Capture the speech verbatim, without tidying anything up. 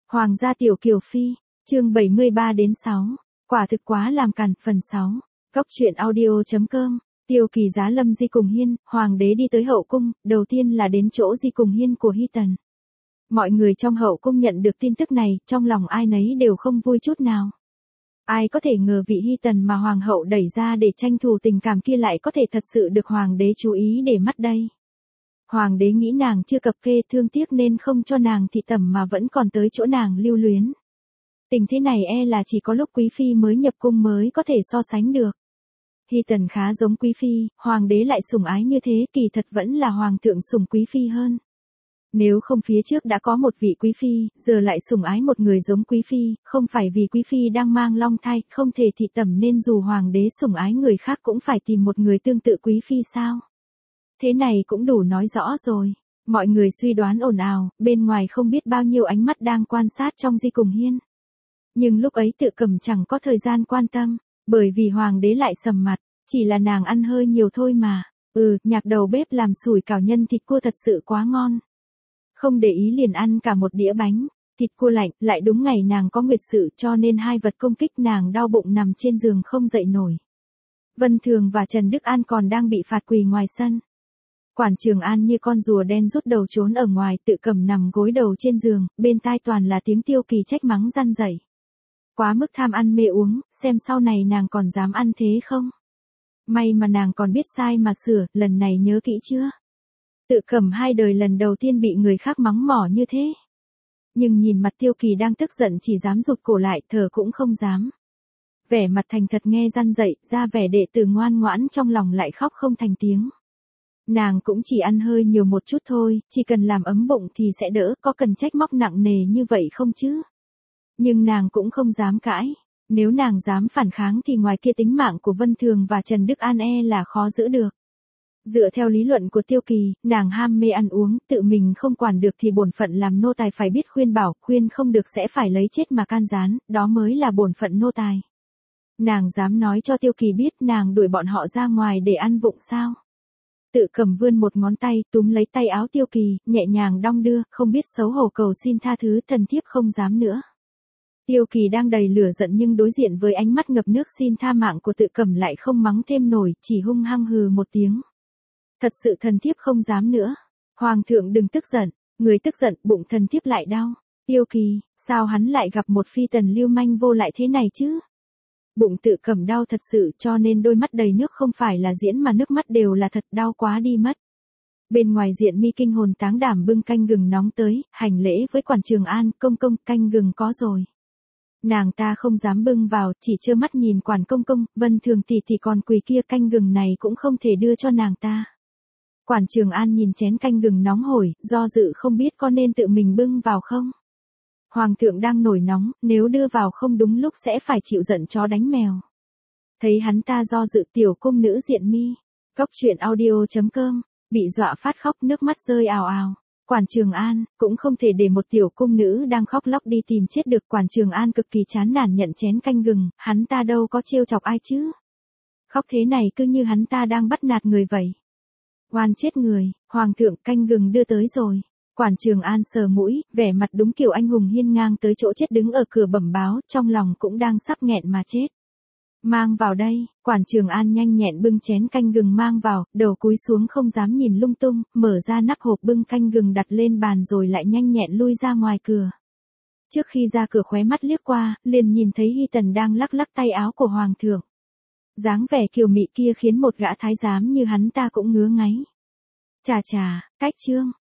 Hoàng gia tiểu kiều phi, chương bảy mươi ba đến sáu, quả thực quá làm càn, phần sáu. Góc truyện audio chấm com. Tiêu Kỳ giá lâm Di Cùng Hiên, hoàng đế đi tới hậu cung, đầu tiên là đến chỗ Di Cùng Hiên của Hy Tần. Mọi người trong hậu cung nhận được tin tức này, trong lòng ai nấy đều không vui chút nào. Ai có thể ngờ vị Hy Tần mà hoàng hậu đẩy ra để tranh thủ tình cảm kia lại có thể thật sự được hoàng đế chú ý để mắt đây. Hoàng đế nghĩ nàng chưa cập kê thương tiếc nên không cho nàng thị tẩm mà vẫn còn tới chỗ nàng lưu luyến. Tình thế này e là chỉ có lúc quý phi mới nhập cung mới có thể so sánh được. Hy Tần khá giống quý phi, hoàng đế lại sủng ái như thế, kỳ thật vẫn là hoàng thượng sủng quý phi hơn. Nếu không phía trước đã có một vị quý phi, giờ lại sủng ái một người giống quý phi, không phải vì quý phi đang mang long thai, không thể thị tẩm nên dù hoàng đế sủng ái người khác cũng phải tìm một người tương tự quý phi sao? Thế này cũng đủ nói rõ rồi. Mọi người suy đoán ồn ào, bên ngoài không biết bao nhiêu ánh mắt đang quan sát trong Di Cùng Hiên. Nhưng lúc ấy Tự Cẩm chẳng có thời gian quan tâm, bởi vì hoàng đế lại sầm mặt, chỉ là nàng ăn hơi nhiều thôi mà. Ừ, nhạc đầu bếp làm sủi cảo nhân thịt cua thật sự quá ngon. Không để ý liền ăn cả một đĩa bánh, thịt cua lạnh, lại đúng ngày nàng có nguyệt sự cho nên hai vật công kích nàng đau bụng nằm trên giường không dậy nổi. Vân Thường và Trần Đức An còn đang bị phạt quỳ ngoài sân. Quản Trường An như con rùa đen rút đầu trốn ở ngoài, Tự Cẩm nằm gối đầu trên giường, bên tai toàn là tiếng Tiêu Kỳ trách mắng răn rẩy. Quá mức tham ăn mê uống, xem sau này nàng còn dám ăn thế không? May mà nàng còn biết sai mà sửa, lần này nhớ kỹ chưa? Tự Cẩm hai đời lần đầu tiên bị người khác mắng mỏ như thế. Nhưng nhìn mặt Tiêu Kỳ đang tức giận chỉ dám rụt cổ lại, thở cũng không dám. Vẻ mặt thành thật nghe răn dậy, ra vẻ đệ tử ngoan ngoãn, trong lòng lại khóc không thành tiếng. Nàng cũng chỉ ăn hơi nhiều một chút thôi, chỉ cần làm ấm bụng thì sẽ đỡ, có cần trách móc nặng nề như vậy không chứ? Nhưng nàng cũng không dám cãi, nếu nàng dám phản kháng thì ngoài kia tính mạng của Vân Thường và Trần Đức An e là khó giữ được. Dựa theo lý luận của Tiêu Kỳ, nàng ham mê ăn uống, tự mình không quản được thì bổn phận làm nô tài phải biết khuyên bảo, khuyên không được sẽ phải lấy chết mà can gián, đó mới là bổn phận nô tài. Nàng dám nói cho Tiêu Kỳ biết nàng đuổi bọn họ ra ngoài để ăn vụng sao? Tự Cẩm vươn một ngón tay, túm lấy tay áo Tiêu Kỳ, nhẹ nhàng đong đưa, không biết xấu hổ cầu xin tha thứ, thần thiếp không dám nữa. Tiêu Kỳ đang đầy lửa giận nhưng đối diện với ánh mắt ngập nước xin tha mạng của Tự Cẩm lại không mắng thêm nổi, chỉ hung hăng hừ một tiếng. Thật sự thần thiếp không dám nữa. Hoàng thượng đừng tức giận, người tức giận bụng thần thiếp lại đau. Tiêu Kỳ, sao hắn lại gặp một phi tần lưu manh vô lại thế này chứ? Bụng Tự Cẩm đau thật sự cho nên đôi mắt đầy nước không phải là diễn mà nước mắt đều là thật, đau quá đi mất. Bên ngoài Diện Mi kinh hồn táng đảm bưng canh gừng nóng tới, hành lễ với Quản Trường An, công công, canh gừng có rồi. Nàng ta không dám bưng vào, chỉ trơ mắt nhìn Quản công công, Vân Thường tỷ tỷ còn quỳ kia, canh gừng này cũng không thể đưa cho nàng ta. Quản Trường An nhìn chén canh gừng nóng hổi, do dự không biết có nên tự mình bưng vào không. Hoàng thượng đang nổi nóng, nếu đưa vào không đúng lúc sẽ phải chịu giận chó đánh mèo. Thấy hắn ta do dự, tiểu cung nữ Diện Mi, góc truyện audio chấm com, bị dọa phát khóc, nước mắt rơi ào ào. Quản Trường An, cũng không thể để một tiểu cung nữ đang khóc lóc đi tìm chết được. Quản Trường An cực kỳ chán nản nhận chén canh gừng, hắn ta đâu có trêu chọc ai chứ. Khóc thế này cứ như hắn ta đang bắt nạt người vậy. Oan chết người, hoàng thượng, canh gừng đưa tới rồi. Quản Trường An sờ mũi, vẻ mặt đúng kiểu anh hùng hiên ngang tới chỗ chết đứng ở cửa bẩm báo, trong lòng cũng đang sắp nghẹn mà chết. Mang vào đây, Quản Trường An nhanh nhẹn bưng chén canh gừng mang vào, đầu cúi xuống không dám nhìn lung tung, mở ra nắp hộp bưng canh gừng đặt lên bàn rồi lại nhanh nhẹn lui ra ngoài cửa. Trước khi ra cửa khóe mắt liếc qua, liền nhìn thấy Hy Tần đang lắc lắc tay áo của hoàng thượng. Dáng vẻ kiều mị kia khiến một gã thái giám như hắn ta cũng ngứa ngáy. Chà chà, cách trương,